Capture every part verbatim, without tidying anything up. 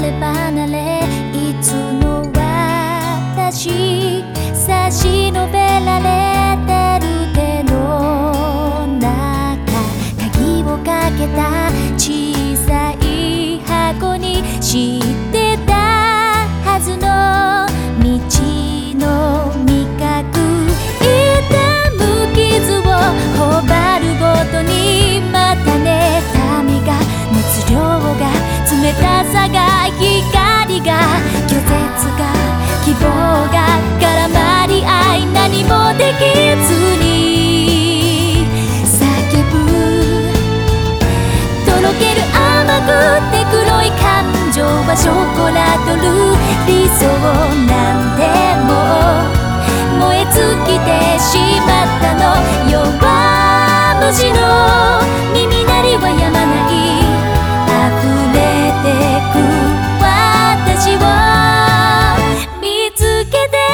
れ離れいつの私差し伸べられてる手の中鍵をかけた小さい箱に知ってたはずの道の味覚痛む傷を頬張るごとにまた妬みが熱量が冷たさが光が拒絶が希望が絡まり合い何もできずに叫ぶとろける甘くて黒い感情はショコラドル理想なんてもう燃え尽きてしまったの弱虫の耳鳴りはやまない溢れてく私を見つけて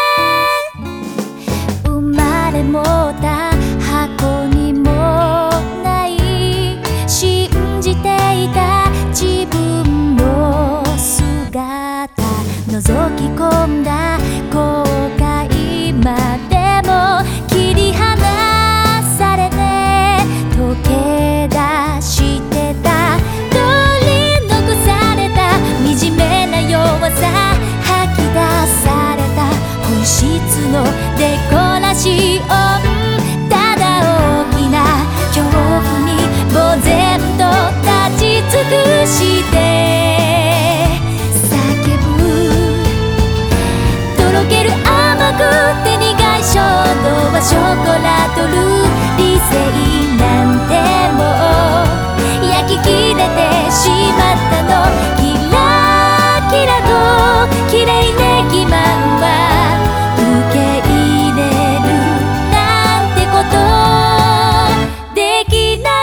生まれ持った箱にもない信じていた自分の姿覗き込んだ後悔までも切り離されて溶け出してた取り残された惨めな弱さ吐き出された本質のデコラシオンただ大きな恐怖に呆然と立ち尽くして叫ぶとろける甘くて苦い衝動はショコラドル理性なんてもう焼き切れてしまったのキラキラと綺麗ね欺瞞は受け入れるなんてことできない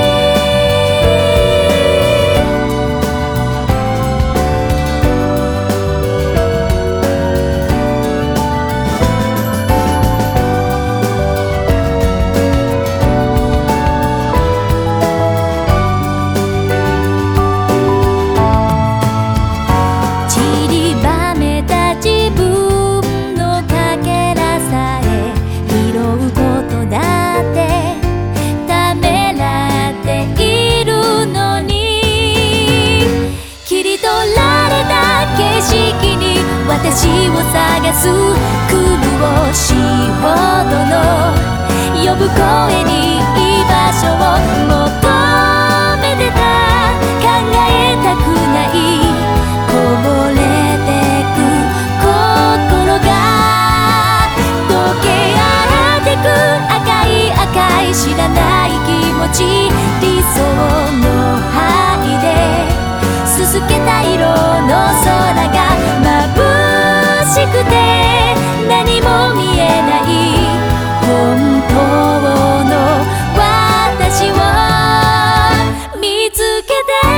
私を探す苦しいほどの呼ぶ声に居場所を求めてた考えたくないこぼれてく心が溶け合ってく赤い赤い知らない気持ち理想の範囲ですすけた色の空が眩しくて何も見えない本当の私を見つけて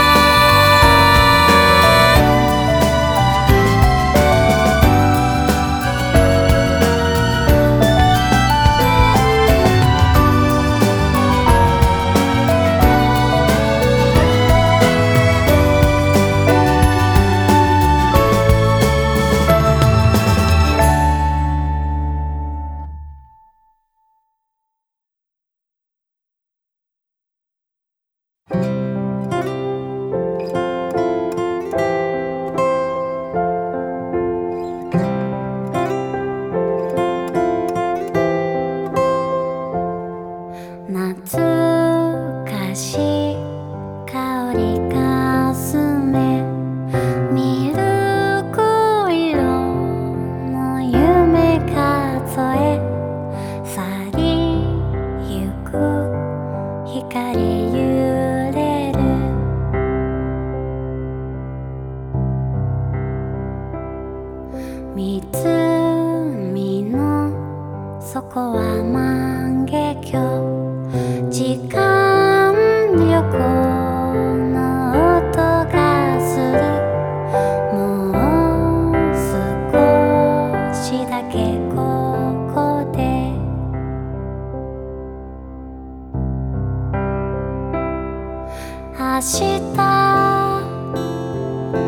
湖の底は万華鏡時間旅行の音がするもう少しだけここで明日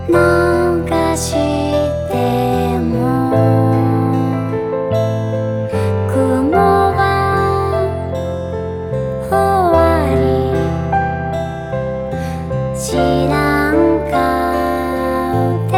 流しても雲は終わり知らん顔で